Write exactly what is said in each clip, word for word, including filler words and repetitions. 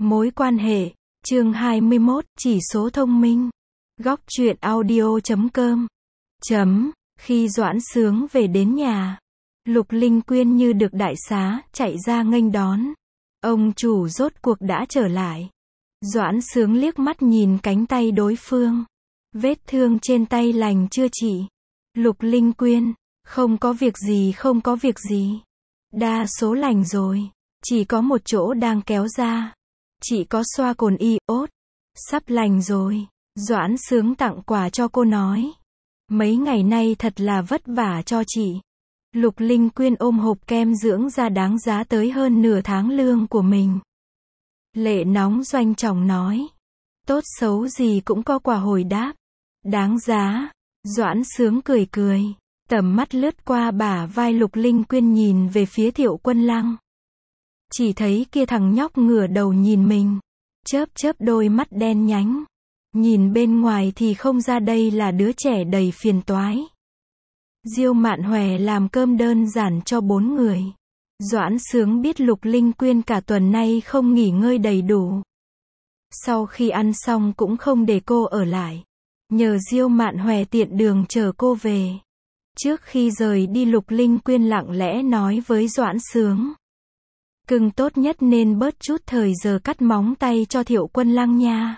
Mối quan hệ, chương hai mươi mốt, chỉ số thông minh. Góc truyện audio chấm com. Chấm, khi Doãn Sướng về đến nhà, Lục Linh Quyên như được đại xá, chạy ra nghênh đón. Ông chủ rốt cuộc đã trở lại. Doãn Sướng liếc mắt nhìn cánh tay đối phương. Vết thương trên tay lành chưa chị? Lục Linh Quyên, không có việc gì không có việc gì. Đa số lành rồi, chỉ có một chỗ đang kéo ra. Chị có xoa cồn iốt, sắp lành rồi. Doãn Sướng tặng quà cho cô nói. Mấy ngày nay thật là vất vả cho chị. Lục Linh Quyên ôm hộp kem dưỡng da đáng giá tới hơn nửa tháng lương của mình. Lệ nóng doanh trọng nói. Tốt xấu gì cũng có quà hồi đáp. Đáng giá. Doãn Sướng cười cười. Tầm mắt lướt qua bả vai Lục Linh Quyên nhìn về phía Thiệu Quân Lăng. Chỉ thấy kia thằng nhóc ngửa đầu nhìn mình. Chớp chớp đôi mắt đen nhánh. Nhìn bên ngoài thì không ra đây là đứa trẻ đầy phiền toái. Diêu Mạn Hòe làm cơm đơn giản cho bốn người. Doãn Sướng biết Lục Linh Quyên cả tuần nay không nghỉ ngơi đầy đủ. Sau khi ăn xong cũng không để cô ở lại. Nhờ Diêu Mạn Hòe tiện đường chờ cô về. Trước khi rời đi Lục Linh Quyên lặng lẽ nói với Doãn Sướng. Cưng tốt nhất nên bớt chút thời giờ cắt móng tay cho Thiệu Quân Lăng nha.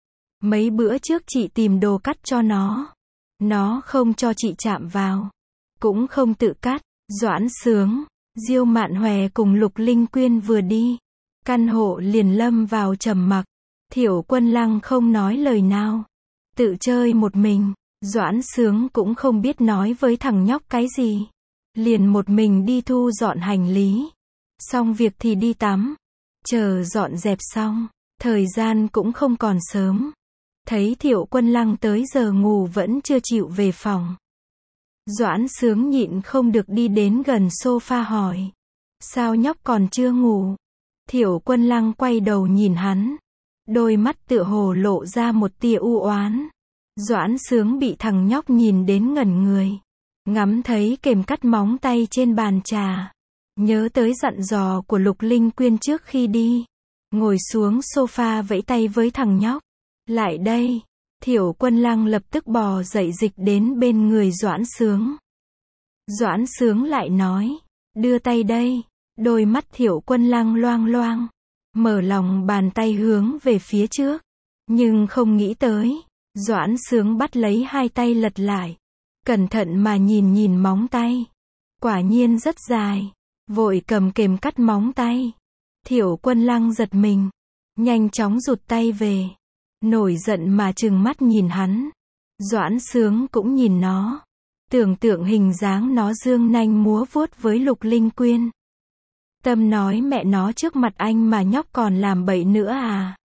Mấy bữa trước chị tìm đồ cắt cho nó. Nó không cho chị chạm vào. Cũng không tự cắt. Doãn Sướng, Diêu Mạn Hòe cùng Lục Linh Quyên vừa đi. Căn hộ liền lâm vào trầm mặc. Thiệu Quân Lăng không nói lời nào. Tự chơi một mình. Doãn Sướng cũng không biết nói với thằng nhóc cái gì. Liền một mình đi thu dọn hành lý. Xong việc thì đi tắm. Chờ dọn dẹp xong. Thời gian cũng không còn sớm. Thấy Thiệu Quân Lăng tới giờ ngủ vẫn chưa chịu về phòng. Doãn Sướng nhịn không được đi đến gần sofa hỏi. Sao nhóc còn chưa ngủ? Thiệu Quân Lăng quay đầu nhìn hắn. Đôi mắt tựa hồ lộ ra một tia u oán. Doãn Sướng bị thằng nhóc nhìn đến ngẩn người. Ngắm thấy kềm cắt móng tay trên bàn trà. Nhớ tới dặn dò của Lục Linh Quyên trước khi đi. Ngồi xuống sofa vẫy tay với thằng nhóc. Lại đây. Thiệu Quân Lăng lập tức bò dậy dịch đến bên người Doãn Sướng. Doãn Sướng lại nói. Đưa tay đây. Đôi mắt Thiệu Quân Lăng loang loang. Mở lòng bàn tay hướng về phía trước. Nhưng không nghĩ tới. Doãn Sướng bắt lấy hai tay lật lại. Cẩn thận mà nhìn nhìn móng tay. Quả nhiên rất dài. Vội cầm kềm cắt móng tay. Thiệu Quân Lăng giật mình. Nhanh chóng rụt tay về. Nổi giận mà trừng mắt nhìn hắn. Doãn Sướng cũng nhìn nó. Tưởng tượng hình dáng nó dương nanh múa vuốt với Lục Linh Quyên. Tâm nói mẹ nó trước mặt anh mà nhóc còn làm bậy nữa à.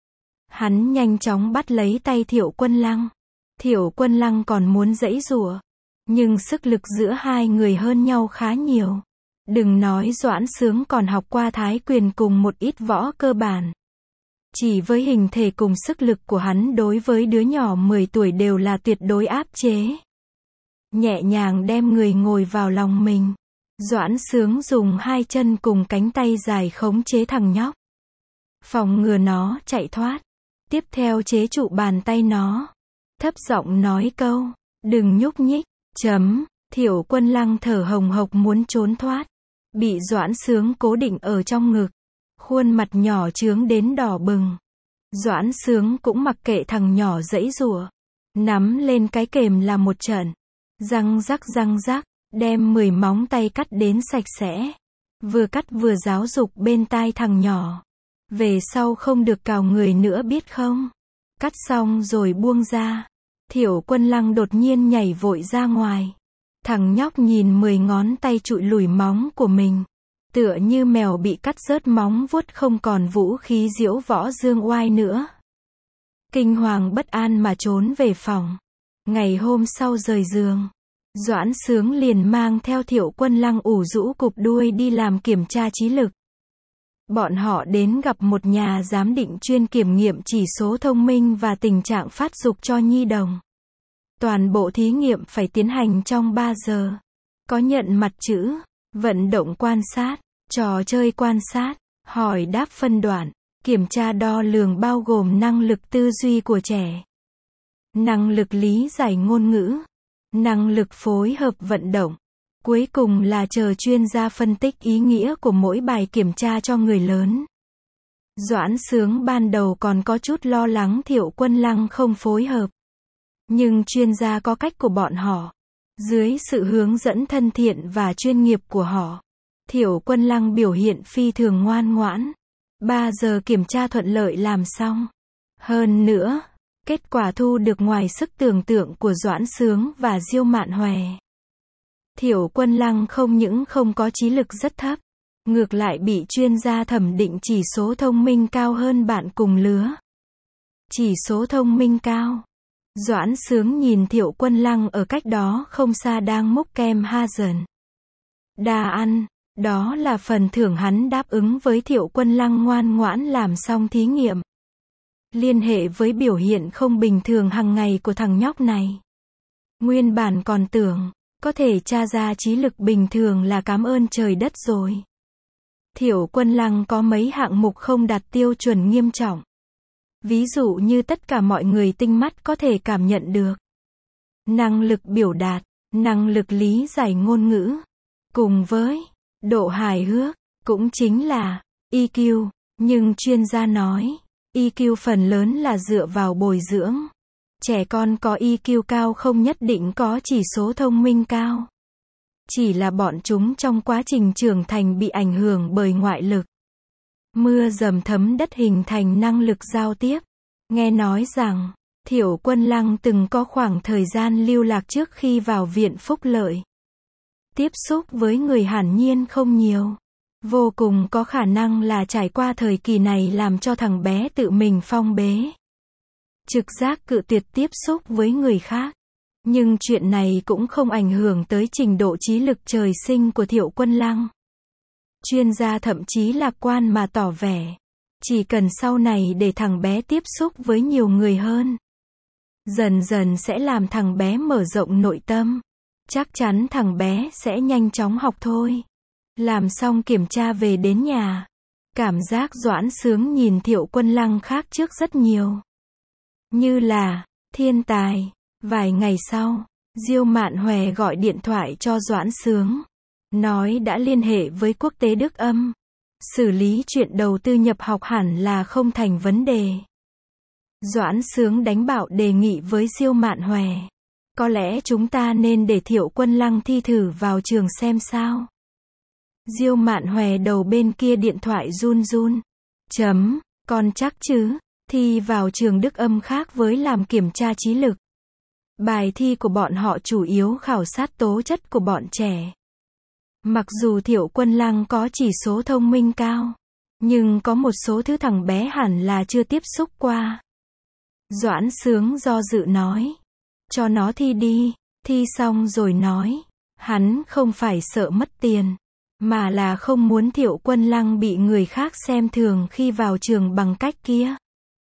Hắn nhanh chóng bắt lấy tay Thiệu Quân Lăng. Thiệu Quân Lăng còn muốn giãy giụa. Nhưng sức lực giữa hai người hơn nhau khá nhiều. Đừng nói Doãn Sướng còn học qua Thái Quyền cùng một ít võ cơ bản. Chỉ với hình thể cùng sức lực của hắn đối với đứa nhỏ mười tuổi đều là tuyệt đối áp chế. Nhẹ nhàng đem người ngồi vào lòng mình. Doãn Sướng dùng hai chân cùng cánh tay dài khống chế thằng nhóc. Phòng ngừa nó chạy thoát. Tiếp theo chế trụ bàn tay nó. Thấp giọng nói câu. Đừng nhúc nhích. Chấm. Thiệu Quân Lăng thở hồng hộc muốn trốn thoát. Bị Doãn Sướng cố định ở trong ngực. Khuôn mặt nhỏ trướng đến đỏ bừng. Doãn Sướng cũng mặc kệ thằng nhỏ giãy giụa. Nắm lên cái kềm là một trận. Răng rắc răng rắc. Đem mười móng tay cắt đến sạch sẽ. Vừa cắt vừa giáo dục bên tai thằng nhỏ. Về sau không được cào người nữa biết không? Cắt xong rồi buông ra. Thiệu Quân Lăng đột nhiên nhảy vội ra ngoài. Thằng nhóc nhìn mười ngón tay trụi lùi móng của mình. Tựa như mèo bị cắt rớt móng vuốt không còn vũ khí diễu võ dương oai nữa. Kinh hoàng bất an mà trốn về phòng. Ngày hôm sau rời giường. Doãn Sướng liền mang theo Thiệu Quân Lăng ủ rũ cụp đuôi đi làm kiểm tra trí lực. Bọn họ đến gặp một nhà giám định chuyên kiểm nghiệm chỉ số thông minh và tình trạng phát dục cho nhi đồng. Toàn bộ thí nghiệm phải tiến hành trong ba giờ. Có nhận mặt chữ, vận động quan sát, trò chơi quan sát, hỏi đáp phân đoạn, Kiểm tra đo lường bao gồm năng lực tư duy của trẻ, năng lực lý giải ngôn ngữ, năng lực phối hợp vận động. Cuối cùng là chờ chuyên gia phân tích ý nghĩa của mỗi bài kiểm tra cho người lớn. Doãn Sướng ban đầu còn có chút lo lắng Thiệu Quân Lăng không phối hợp. Nhưng chuyên gia có cách của bọn họ. Dưới sự hướng dẫn thân thiện và chuyên nghiệp của họ, Thiệu Quân Lăng biểu hiện phi thường ngoan ngoãn. ba giờ kiểm tra thuận lợi làm xong. Hơn nữa, kết quả thu được ngoài sức tưởng tượng của Doãn Sướng và Diêu Mạn Hòe. Thiệu Quân Lăng không những không có trí lực rất thấp, ngược lại bị chuyên gia thẩm định chỉ số thông minh cao hơn bạn cùng lứa. Chỉ số thông minh cao. Doãn Sướng nhìn Thiệu Quân Lăng ở cách đó không xa đang múc kem Hazen. Đà ăn, đó là phần thưởng hắn đáp ứng với Thiệu Quân Lăng ngoan ngoãn làm xong thí nghiệm. Liên hệ với biểu hiện không bình thường hàng ngày của thằng nhóc này. Nguyên bản còn tưởng, có thể tra ra trí lực bình thường là cảm ơn trời đất rồi. Thiệu Quân Lăng có mấy hạng mục không đạt tiêu chuẩn nghiêm trọng. Ví dụ như tất cả mọi người tinh mắt có thể cảm nhận được. Năng lực biểu đạt, năng lực lý giải ngôn ngữ, cùng với độ hài hước, cũng chính là i kiu. Nhưng chuyên gia nói, i kiu phần lớn là dựa vào bồi dưỡng. Trẻ con có i kiu cao không nhất định có chỉ số thông minh cao. Chỉ là bọn chúng trong quá trình trưởng thành bị ảnh hưởng bởi ngoại lực. Mưa dầm thấm đất hình thành năng lực giao tiếp. Nghe nói rằng, Thiệu Quân Lăng từng có khoảng thời gian lưu lạc trước khi vào viện phúc lợi. Tiếp xúc với người hẳn nhiên không nhiều. Vô cùng có khả năng là trải qua thời kỳ này làm cho thằng bé tự mình phong bế. Trực giác cự tuyệt tiếp xúc với người khác. Nhưng chuyện này cũng không ảnh hưởng tới trình độ trí lực trời sinh của Thiệu Quân Lăng. Chuyên gia thậm chí lạc quan mà tỏ vẻ. Chỉ cần sau này để thằng bé tiếp xúc với nhiều người hơn. Dần dần sẽ làm thằng bé mở rộng nội tâm. Chắc chắn thằng bé sẽ nhanh chóng học thôi. Làm xong kiểm tra về đến nhà. Cảm giác Doãn Sướng nhìn Thiệu Quân Lăng khác trước rất nhiều. Như là, thiên tài. Vài ngày sau, Diêu Mạn Hòe gọi điện thoại cho Doãn Sướng. Nói đã liên hệ với quốc tế Đức Âm. Xử lý chuyện đầu tư nhập học hẳn là không thành vấn đề. Doãn Sướng đánh bạo đề nghị với Diêu Mạn Hòe. Có lẽ chúng ta nên để Thiệu Quân Lăng thi thử vào trường xem sao. Diêu Mạn Hòe đầu bên kia điện thoại run run. Chấm, con chắc chứ, thi vào trường Đức Âm khác với làm kiểm tra trí lực. Bài thi của bọn họ chủ yếu khảo sát tố chất của bọn trẻ. Mặc dù Thiệu Quân Lăng có chỉ số thông minh cao, nhưng có một số thứ thằng bé hẳn là chưa tiếp xúc qua. Doãn Sướng do dự nói. Cho nó thi đi, thi xong rồi nói. Hắn không phải sợ mất tiền, mà là không muốn Thiệu Quân Lăng bị người khác xem thường khi vào trường bằng cách kia.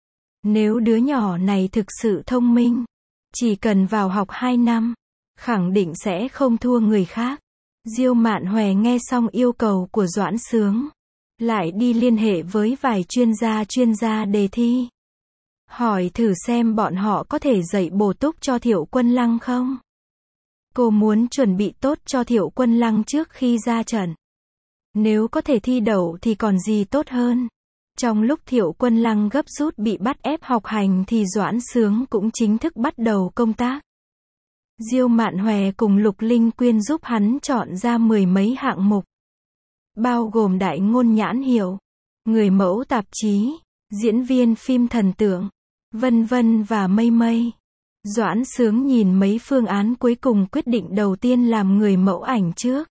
Nếu đứa nhỏ này thực sự thông minh, chỉ cần vào học hai năm, khẳng định sẽ không thua người khác. Diêu Mạn Hòe nghe xong yêu cầu của Doãn Sướng, lại đi liên hệ với vài chuyên gia chuyên gia đề thi. Hỏi thử xem bọn họ có thể dạy bổ túc cho Thiệu Quân Lăng không? Cô muốn chuẩn bị tốt cho Thiệu Quân Lăng trước khi ra trận. Nếu có thể thi đậu thì còn gì tốt hơn. Trong lúc Thiệu Quân Lăng gấp rút bị bắt ép học hành thì Doãn Sướng cũng chính thức bắt đầu công tác. Diêu Mạn Hòe cùng Lục Linh Quyên giúp hắn chọn ra mười mấy hạng mục. Bao gồm đại ngôn nhãn hiệu, người mẫu tạp chí, diễn viên phim thần tượng, vân vân và mây mây. Doãn Sướng nhìn mấy phương án cuối cùng quyết định đầu tiên làm người mẫu ảnh trước.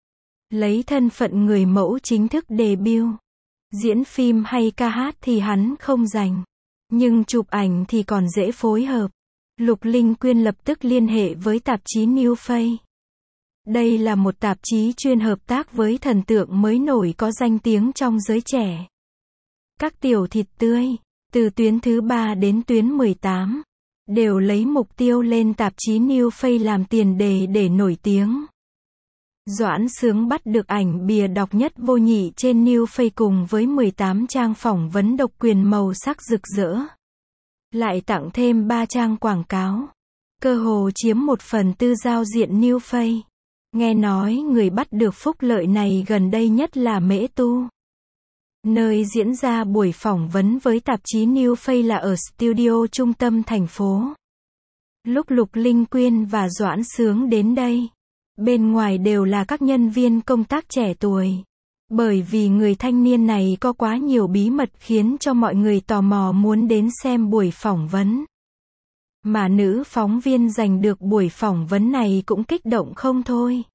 Lấy thân phận người mẫu chính thức debut. Diễn phim hay ca hát thì hắn không rành. Nhưng chụp ảnh thì còn dễ phối hợp. Lục Linh Quyên lập tức liên hệ với tạp chí New Face. Đây là một tạp chí chuyên hợp tác với thần tượng mới nổi có danh tiếng trong giới trẻ. Các tiểu thịt tươi, từ tuyến thứ ba đến tuyến mười tám, đều lấy mục tiêu lên tạp chí New Face làm tiền đề để nổi tiếng. Doãn Sướng bắt được ảnh bìa độc nhất vô nhị trên Newsfake cùng với mười tám trang phỏng vấn độc quyền màu sắc rực rỡ. Lại tặng thêm ba trang quảng cáo. Cơ hồ chiếm một phần tư giao diện Newsfake. Nghe nói người bắt được phúc lợi này gần đây nhất là Mễ Tu. Nơi diễn ra buổi phỏng vấn với tạp chí Newsfake là ở studio trung tâm thành phố. Lúc Lục Linh Quyên và Doãn Sướng đến đây, bên ngoài đều là các nhân viên công tác trẻ tuổi. Bởi vì người thanh niên này có quá nhiều bí mật khiến cho mọi người tò mò muốn đến xem buổi phỏng vấn. Mà nữ phóng viên giành được buổi phỏng vấn này cũng kích động không thôi.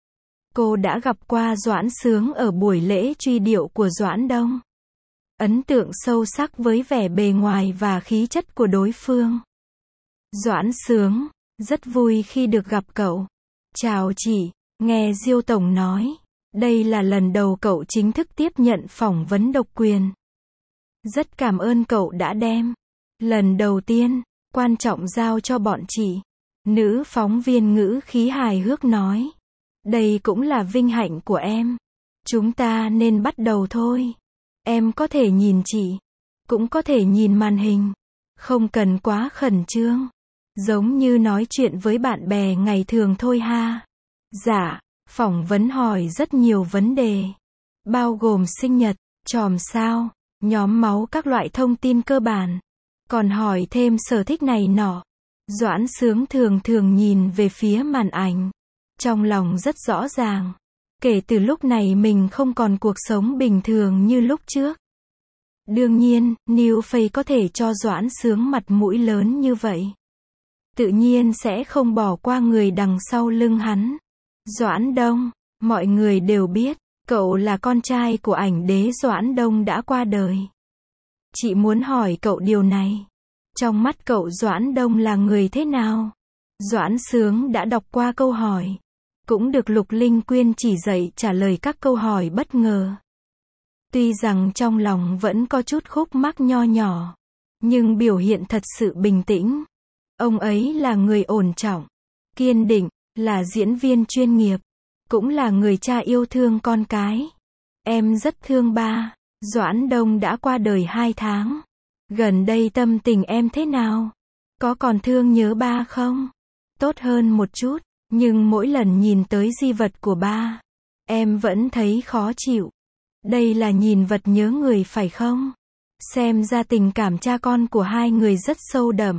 Cô đã gặp qua Doãn Sướng ở buổi lễ truy điệu của Doãn Đông. Ấn tượng sâu sắc với vẻ bề ngoài và khí chất của đối phương. Doãn Sướng, rất vui khi được gặp cậu. Chào chị, nghe Diêu Tổng nói, đây là lần đầu cậu chính thức tiếp nhận phỏng vấn độc quyền. Rất cảm ơn cậu đã đem. Lần đầu tiên, quan trọng giao cho bọn chị. Nữ phóng viên ngữ khí hài hước nói. Đây cũng là vinh hạnh của em. Chúng ta nên bắt đầu thôi. Em có thể nhìn chị. Cũng có thể nhìn màn hình. Không cần quá khẩn trương. Giống như nói chuyện với bạn bè ngày thường thôi ha. Dạ, phỏng vấn hỏi rất nhiều vấn đề. Bao gồm sinh nhật, chòm sao, nhóm máu các loại thông tin cơ bản. Còn hỏi thêm sở thích này nọ. Doãn Sướng thường thường nhìn về phía màn ảnh. Trong lòng rất rõ ràng. Kể từ lúc này mình không còn cuộc sống bình thường như lúc trước. Đương nhiên, Newsfake có thể cho Doãn Sướng mặt mũi lớn như vậy. Tự nhiên sẽ không bỏ qua người đằng sau lưng hắn. Doãn Đông, mọi người đều biết, cậu là con trai của ảnh đế Doãn Đông đã qua đời. Chị muốn hỏi cậu điều này. Trong mắt cậu Doãn Đông là người thế nào? Doãn Sướng đã đọc qua câu hỏi. Cũng được Lục Linh Quyên chỉ dạy trả lời các câu hỏi bất ngờ. Tuy rằng trong lòng vẫn có chút khúc mắc nho nhỏ, nhưng biểu hiện thật sự bình tĩnh. Ông ấy là người ổn trọng, kiên định, là diễn viên chuyên nghiệp, cũng là người cha yêu thương con cái. Em rất thương ba. Doãn Đông đã qua đời hai tháng. Gần đây tâm tình em thế nào? Có còn thương nhớ ba không? Tốt hơn một chút, nhưng mỗi lần nhìn tới di vật của ba, em vẫn thấy khó chịu. Đây là nhìn vật nhớ người phải không? Xem ra tình cảm cha con của hai người rất sâu đậm.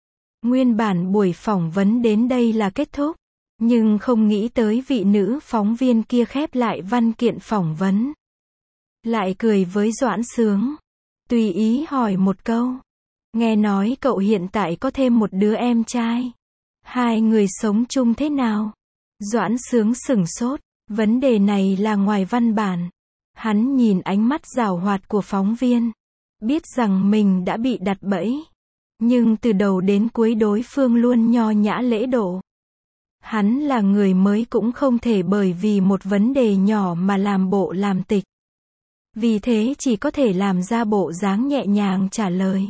Nguyên bản buổi phỏng vấn đến đây là kết thúc, nhưng không nghĩ tới vị nữ phóng viên kia khép lại văn kiện phỏng vấn. Lại cười với Doãn Sướng. Tùy ý hỏi một câu. Nghe nói cậu hiện tại có thêm một đứa em trai. Hai người sống chung thế nào? Doãn Sướng sửng sốt. Vấn đề này là ngoài văn bản. Hắn nhìn ánh mắt giảo hoạt của phóng viên. Biết rằng mình đã bị đặt bẫy. Nhưng từ đầu đến cuối đối phương luôn nho nhã lễ độ. Hắn là người mới cũng không thể bởi vì một vấn đề nhỏ mà làm bộ làm tịch. Vì thế chỉ có thể làm ra bộ dáng nhẹ nhàng trả lời.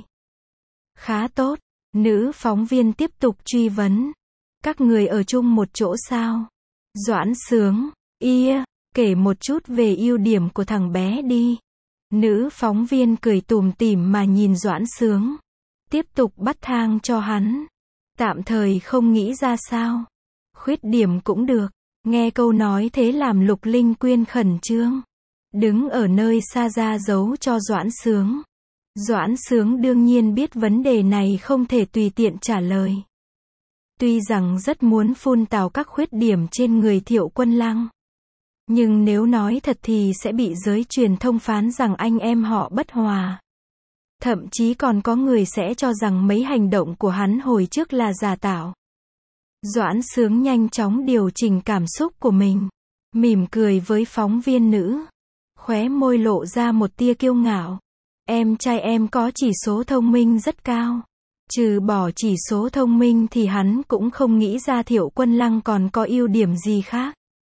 Khá tốt. Nữ phóng viên tiếp tục truy vấn. Các người ở chung một chỗ sao? Doãn Sướng. Ia, kể một chút về ưu điểm của thằng bé đi. Nữ phóng viên cười tủm tỉm mà nhìn Doãn Sướng. Tiếp tục bắt thang cho hắn. Tạm thời không nghĩ ra sao. Khuyết điểm cũng được. Nghe câu nói thế làm Lục Linh Quyên khẩn trương. Đứng ở nơi xa ra giấu cho Doãn Sướng. Doãn Sướng đương nhiên biết vấn đề này không thể tùy tiện trả lời. Tuy rằng rất muốn phun tào các khuyết điểm trên người Thiệu Quân Lăng. Nhưng nếu nói thật thì sẽ bị giới truyền thông phán rằng anh em họ bất hòa. Thậm chí còn có người sẽ cho rằng mấy hành động của hắn hồi trước là giả tạo. Doãn Sướng nhanh chóng điều chỉnh cảm xúc của mình. Mỉm cười với phóng viên nữ. Khóe môi lộ ra một tia kiêu ngạo. Em trai em có chỉ số thông minh rất cao. Trừ bỏ chỉ số thông minh thì hắn cũng không nghĩ ra Thiệu Quân Lăng còn có ưu điểm gì khác.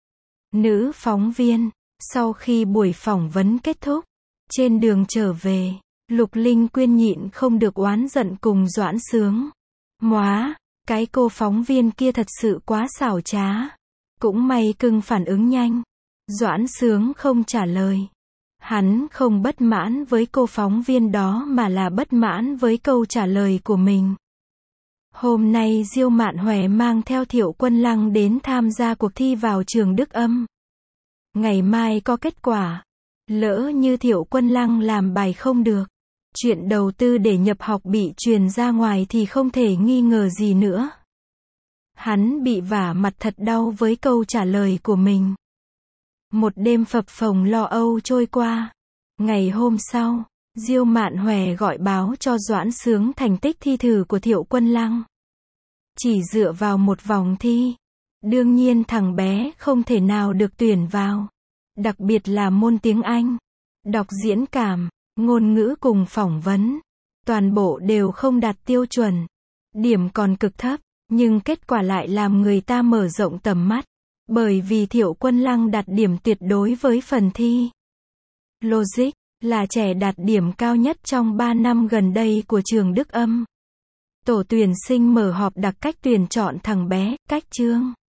Nữ phóng viên. Sau khi buổi phỏng vấn kết thúc, trên đường trở về, Lục Linh Quyên nhịn không được oán giận cùng Doãn Sướng. Móa, cái cô phóng viên kia thật sự quá xảo trá. Cũng may cưng phản ứng nhanh. Doãn Sướng không trả lời. Hắn không bất mãn với cô phóng viên đó mà là bất mãn với câu trả lời của mình. Hôm nay Diêu Mạn Hoè mang theo Thiệu Quân Lăng đến tham gia cuộc thi vào trường Đức Âm. Ngày mai có kết quả. Lỡ như Thiệu Quân Lăng làm bài không được, chuyện đầu tư để nhập học bị truyền ra ngoài thì không thể nghi ngờ gì nữa. Hắn bị vả mặt thật đau với câu trả lời của mình. Một đêm phập phồng lo âu trôi qua. Ngày hôm sau, Diêu Mạn Hoè gọi báo cho Doãn Sướng thành tích thi thử của Thiệu Quân Lăng. Chỉ dựa vào một vòng thi, đương nhiên thằng bé không thể nào được tuyển vào. Đặc biệt là môn tiếng Anh, đọc diễn cảm, ngôn ngữ cùng phỏng vấn. Toàn bộ đều không đạt tiêu chuẩn. Điểm còn cực thấp, nhưng kết quả lại làm người ta mở rộng tầm mắt. Bởi vì Thiệu Quân Lăng đạt điểm tuyệt đối với phần thi Logic, là trẻ đạt điểm cao nhất trong ba năm gần đây của trường Đức Âm. Tổ tuyển sinh mở họp đặc cách tuyển chọn thằng bé, cách chương.